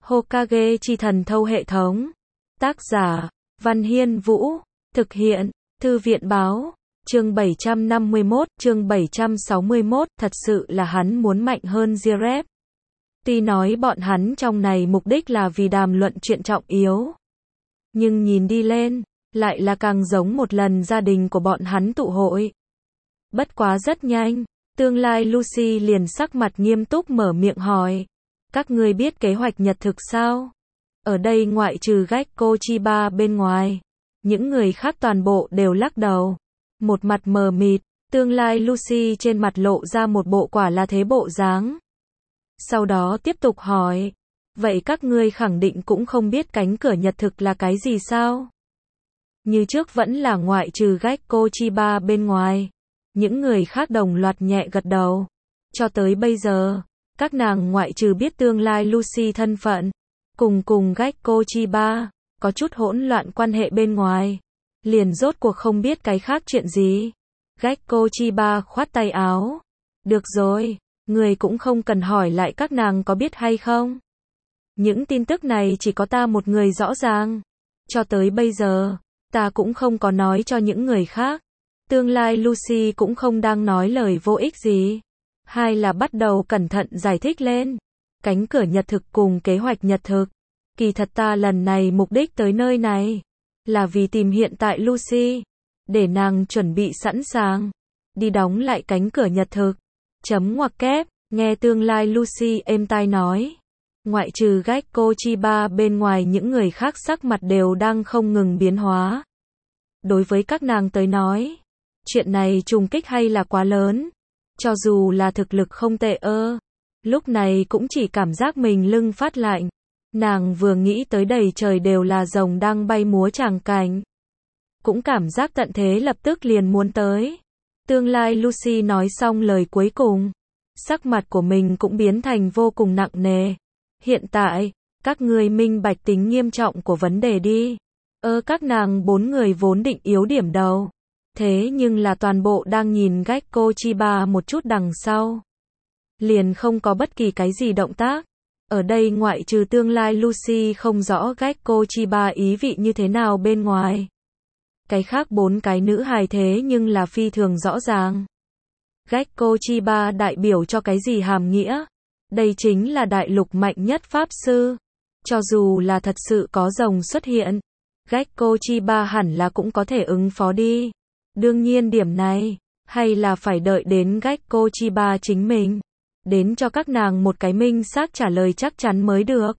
Hokage chi thần thâu hệ thống. Tác giả, Văn Hiên Vũ. Thực hiện, Thư viện báo. Chương 751, chương 761, thật sự là hắn muốn mạnh hơn Jiraiya. Tuy nói bọn hắn trong này mục đích là vì đàm luận chuyện trọng yếu, nhưng nhìn đi lên, lại là càng giống một lần gia đình của bọn hắn tụ hội. Bất quá rất nhanh, tương lai Lucy liền sắc mặt nghiêm túc mở miệng hỏi. Các ngươi biết kế hoạch nhật thực sao? Ở đây ngoại trừ Gekko Chiba bên ngoài, những người khác toàn bộ đều lắc đầu. Một mặt mờ mịt, tương lai Lucy trên mặt lộ ra một bộ quả là thế bộ dáng. Sau đó tiếp tục hỏi, vậy các ngươi khẳng định cũng không biết cánh cửa nhật thực là cái gì sao? Như trước vẫn là ngoại trừ Gekko Chiba bên ngoài. Những người khác đồng loạt nhẹ gật đầu. Cho tới bây giờ, các nàng ngoại trừ biết tương lai Lucy thân phận, cùng Gekko Chiba, có chút hỗn loạn quan hệ bên ngoài, liền rốt cuộc không biết cái khác chuyện gì. Gekko Chiba khoát tay áo. Được rồi, người cũng không cần hỏi lại các nàng có biết hay không. Những tin tức này chỉ có ta một người rõ ràng. Cho tới bây giờ, ta cũng không có nói cho những người khác. Tương lai Lucy cũng không đang nói lời vô ích gì. Hay là bắt đầu cẩn thận giải thích lên. Cánh cửa nhật thực cùng kế hoạch nhật thực. Kỳ thật ta lần này mục đích tới nơi này là vì tìm hiện tại Lucy, để nàng chuẩn bị sẵn sàng đi đóng lại cánh cửa nhật thực. Chấm ngoặc kép, nghe tương lai Lucy êm tai nói. Ngoại trừ Gekko Chiba bên ngoài những người khác sắc mặt đều đang không ngừng biến hóa. Đối với các nàng tới nói, chuyện này trùng kích hay là quá lớn. Cho dù là thực lực không tệ lúc này cũng chỉ cảm giác mình lưng phát lạnh. Nàng vừa nghĩ tới đầy trời đều là rồng đang bay múa tràng cảnh, cũng cảm giác tận thế lập tức liền muốn tới. Tương lai Lucy nói xong lời cuối cùng, sắc mặt của mình cũng biến thành vô cùng nặng nề. Hiện tại, các ngươi minh bạch tính nghiêm trọng của vấn đề đi. Các nàng 4 người vốn định yếu điểm đầu. Thế nhưng là toàn bộ đang nhìn Gekko Chiba một chút đằng sau. Liền không có bất kỳ cái gì động tác. Ở đây ngoại trừ tương lai Lucy không rõ Gekko Chiba ý vị như thế nào bên ngoài. Cái khác 4 cái nữ hài thế nhưng là phi thường rõ ràng. Gekko Chiba đại biểu cho cái gì hàm nghĩa? Đây chính là đại lục mạnh nhất pháp sư. Cho dù là thật sự có rồng xuất hiện, Gekko Chiba hẳn là cũng có thể ứng phó đi. Đương nhiên điểm này, hay là phải đợi đến Gekko Chiba chính mình đến cho các nàng một cái minh xác trả lời chắc chắn mới được.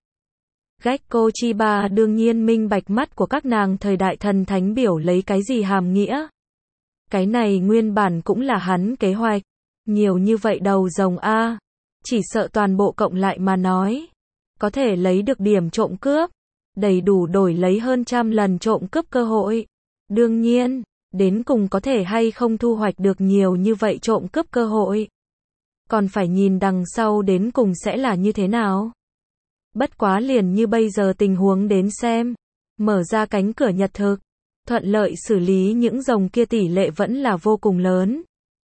Gekko Chiba đương nhiên minh bạch mắt của các nàng thời đại thần thánh biểu lấy cái gì hàm nghĩa. Cái này nguyên bản cũng là hắn kế hoạch. Nhiều như vậy đầu rồng chỉ sợ toàn bộ cộng lại mà nói, có thể lấy được điểm trộm cướp, đầy đủ đổi lấy hơn 100 lần trộm cướp cơ hội. Đương nhiên, đến cùng có thể hay không thu hoạch được nhiều như vậy trộm cướp cơ hội, còn phải nhìn đằng sau đến cùng sẽ là như thế nào. Bất quá liền như bây giờ tình huống đến xem, mở ra cánh cửa nhật thực, thuận lợi xử lý những rồng kia tỷ lệ vẫn là vô cùng lớn.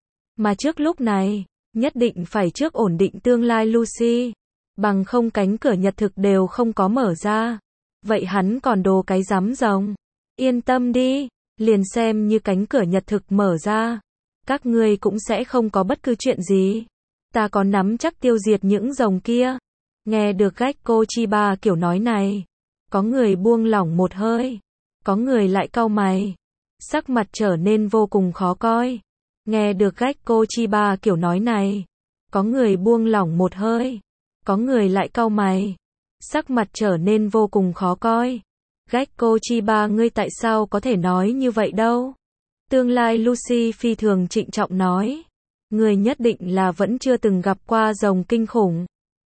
Mà trước lúc này, nhất định phải trước ổn định tương lai Lucy, bằng không cánh cửa nhật thực đều không có mở ra. Vậy hắn còn đồ cái rắm rồng. Yên tâm đi, liền xem như cánh cửa nhật thực mở ra, các ngươi cũng sẽ không có bất cứ chuyện gì. Ta có nắm chắc tiêu diệt những rồng kia. Nghe được Gekko Chiba kiểu nói này, có người buông lỏng một hơi, có người lại cau mày, sắc mặt trở nên vô cùng khó coi. Nghe được Gekko Chiba kiểu nói này, có người buông lỏng một hơi, có người lại cau mày, sắc mặt trở nên vô cùng khó coi. Gekko Chiba ngươi tại sao có thể nói như vậy đâu? Tương lai Lucy phi thường trịnh trọng nói. Ngươi nhất định là vẫn chưa từng gặp qua rồng kinh khủng.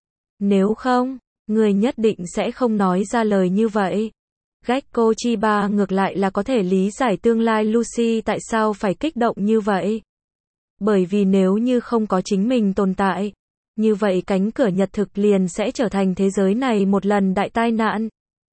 Nếu không, ngươi nhất định sẽ không nói ra lời như vậy. Gekko Chiba ngược lại là có thể lý giải tương lai Lucy tại sao phải kích động như vậy. Bởi vì nếu như không có chính mình tồn tại, như vậy cánh cửa nhật thực liền sẽ trở thành thế giới này một lần đại tai nạn.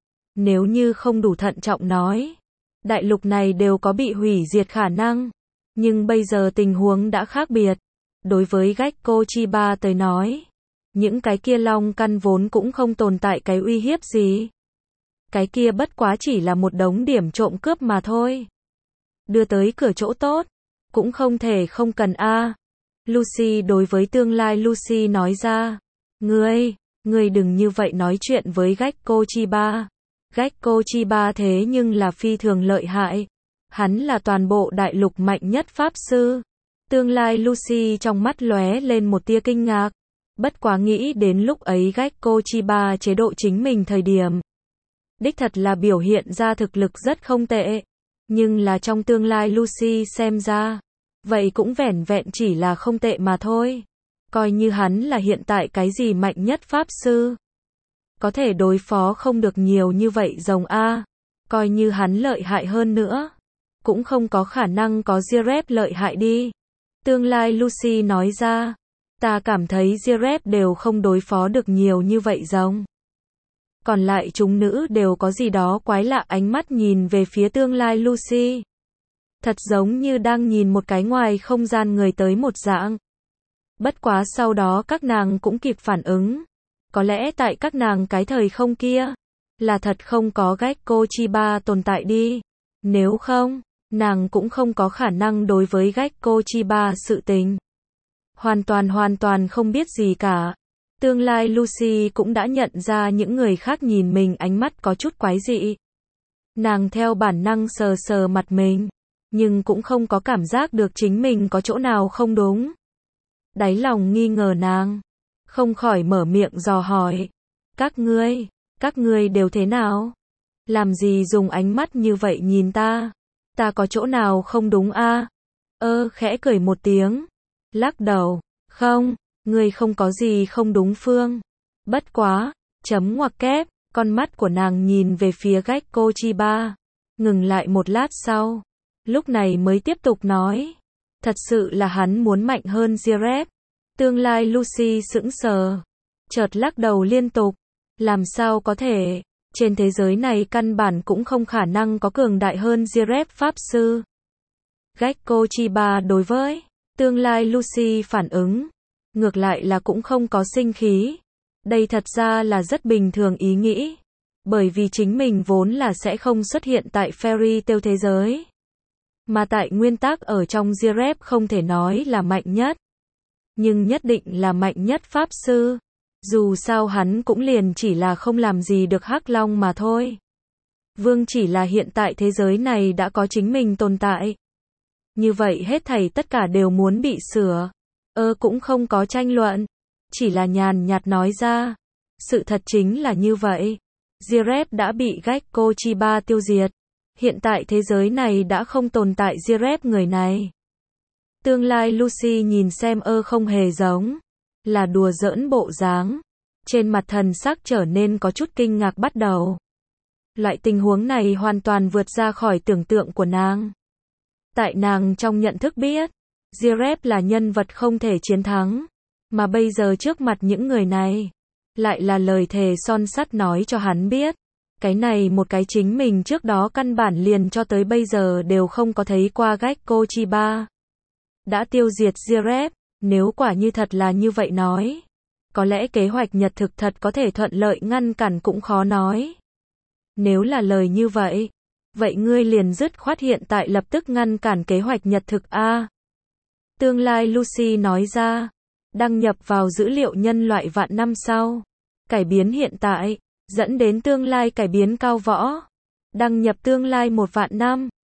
Nếu như không đủ thận trọng nói, đại lục này đều có bị hủy diệt khả năng. Nhưng bây giờ tình huống đã khác biệt. Đối với Gekko Chiba tới nói, Những cái kia long căn vốn cũng không tồn tại cái uy hiếp gì. Cái kia bất quá chỉ là một đống điểm trộm cướp mà thôi. Đưa tới cửa chỗ tốt, cũng không thể không cần a. Lucy đối với tương lai Lucy nói ra. Ngươi đừng như vậy nói chuyện với Gekko Chiba. Gekko Chiba thế nhưng là phi thường lợi hại. Hắn là toàn bộ đại lục mạnh nhất pháp sư. Tương lai Lucy trong mắt lóe lên một tia kinh ngạc. Bất quá nghĩ đến lúc ấy Gekko Chiba chế độ chính mình thời điểm. Đích thật là biểu hiện ra thực lực rất không tệ. Nhưng là trong tương lai Lucy xem ra. Vậy cũng vẻn vẹn chỉ là không tệ mà thôi. Coi như hắn là hiện tại cái gì mạnh nhất pháp sư. Có thể đối phó không được nhiều như vậy rồng A. Coi như hắn lợi hại hơn nữa. Cũng không có khả năng có Zirep lợi hại đi. Tương lai Lucy nói ra. Ta cảm thấy Zirep đều không đối phó được nhiều như vậy rồng. Còn lại chúng nữ đều có gì đó quái lạ ánh mắt nhìn về phía tương lai Lucy. Thật giống như đang nhìn một cái ngoài không gian người tới một dạng. Bất quá sau đó các nàng cũng kịp phản ứng. Có lẽ tại các nàng cái thời không kia, là thật không có Gekko Chiba tồn tại đi. Nếu không, nàng cũng không có khả năng đối với Gekko Chiba sự tình. Hoàn toàn không biết gì cả. Tương lai Lucy cũng đã nhận ra những người khác nhìn mình ánh mắt có chút quái dị. Nàng theo bản năng sờ sờ mặt mình, nhưng cũng không có cảm giác được chính mình có chỗ nào không đúng. Đáy lòng nghi ngờ nàng, không khỏi mở miệng dò hỏi. Các ngươi đều thế nào? Làm gì dùng ánh mắt như vậy nhìn ta? Ta có chỗ nào không đúng a? Khẽ cười một tiếng, lắc đầu, không, ngươi không có gì không đúng Phương. Bất quá, chấm ngoặc kép, con mắt của nàng nhìn về phía Gekko Chiba, ngừng lại một lát sau, lúc này mới tiếp tục nói. Thật sự là hắn muốn mạnh hơn Zirep. Tương lai Lucy sững sờ, chợt lắc đầu liên tục. Làm sao có thể, trên thế giới này căn bản cũng không khả năng có cường đại hơn Zirep pháp sư. Gekko Chiba đối với tương lai Lucy phản ứng, ngược lại là cũng không có sinh khí. Đây thật ra là rất bình thường ý nghĩ. Bởi vì chính mình vốn là sẽ không xuất hiện tại fairy tale thế giới. Mà tại nguyên tắc ở trong Zirep không thể nói là mạnh nhất. Nhưng nhất định là mạnh nhất pháp sư. Dù sao hắn cũng liền chỉ là không làm gì được Hắc Long mà thôi. Vương chỉ là hiện tại thế giới này đã có chính mình tồn tại. Như vậy hết thảy tất cả đều muốn bị sửa. Cũng không có tranh luận. Chỉ là nhàn nhạt nói ra. Sự thật chính là như vậy. Zirep đã bị Gekko Chiba tiêu diệt. Hiện tại thế giới này đã không tồn tại Zirep người này. Tương lai Lucy nhìn xem không hề giống là đùa giỡn bộ dáng. Trên mặt thần sắc trở nên có chút kinh ngạc bắt đầu. Loại tình huống này hoàn toàn vượt ra khỏi tưởng tượng của nàng. Tại nàng trong nhận thức biết, Zirep là nhân vật không thể chiến thắng. Mà bây giờ trước mặt những người này, lại là lời thề son sắt nói cho hắn biết. Cái này một cái chính mình trước đó căn bản liền cho tới bây giờ đều không có thấy qua Gekko Chiba. Đã tiêu diệt Zirep, nếu quả như thật là như vậy nói. Có lẽ kế hoạch nhật thực thật có thể thuận lợi ngăn cản cũng khó nói. Nếu là lời như vậy, vậy ngươi liền dứt khoát hiện tại lập tức ngăn cản kế hoạch nhật thực a. Tương lai Lucy nói ra, đăng nhập vào dữ liệu nhân loại vạn năm sau. Cải biến hiện tại, dẫn đến tương lai cải biến cao võ. Đăng nhập tương lai 1 vạn năm.